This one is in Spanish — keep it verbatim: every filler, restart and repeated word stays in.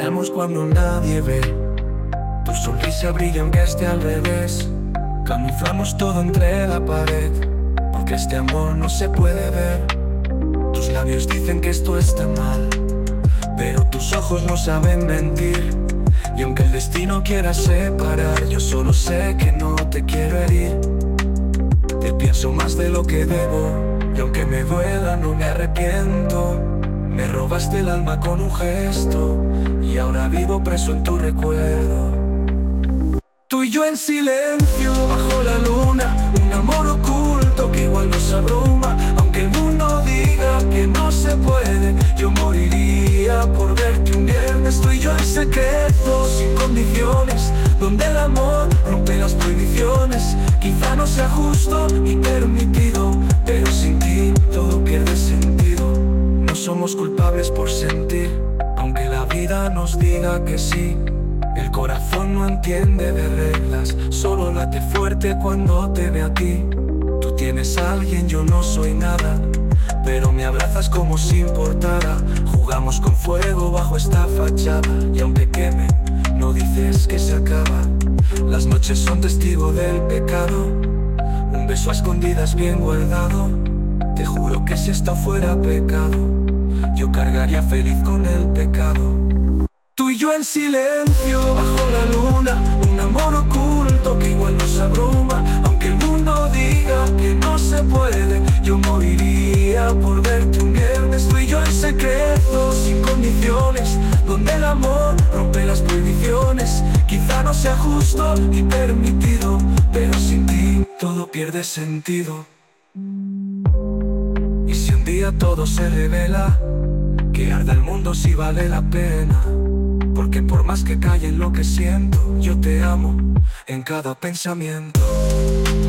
miramos cuando nadie ve. Tu sonrisa brilla aunque esté al revés. Camuflamos todo entre la pared, porque este amor no se puede ver. Tus labios dicen que esto está mal, pero tus ojos no saben mentir. Y aunque el destino quiera separar, yo solo sé que no te quiero herir. Te pienso más de lo que debo, y aunque me duela no me arrepiento. Me robaste el alma con un gesto, y ahora vivo preso en tu recuerdo. Tú y yo en silencio, bajo la luna, un amor oculto que igual nos abruma. Aunque el mundo diga que no se puede, yo moriría por verte un viernes. Tú y yo en secreto, sin condiciones, donde el amor rompe las prohibiciones. Quizá no sea justo ni permitido, pero sin ti todo pierde sentido. No somos culpables por sentir, aunque la vida nos diga que sí. El corazón no entiende de reglas, solo late fuerte cuando te ve a ti. Tú tienes a alguien, yo no soy nada, pero me abrazas como si importara. Jugamos con fuego bajo esta fachada, y aunque queme, no dices que se acaba. Las noches son testigo del pecado, un beso a escondidas bien guardado. Te juro que si esto fuera pecado, yo cargaría feliz con el pecado. Tú y yo en silencio, bajo la luna, un amor oculto que igual nos abruma. Aunque el mundo diga que no se puede, yo moriría por verte un viernes. Tú y yo en secreto, sin condiciones, donde el amor rompe las prohibiciones. Quizá no sea justo ni permitido, pero sin ti todo pierde sentido. Y si un día todo se revela, que arda el mundo si vale la pena. Porque por más que calle en lo que siento, yo te amo en cada pensamiento.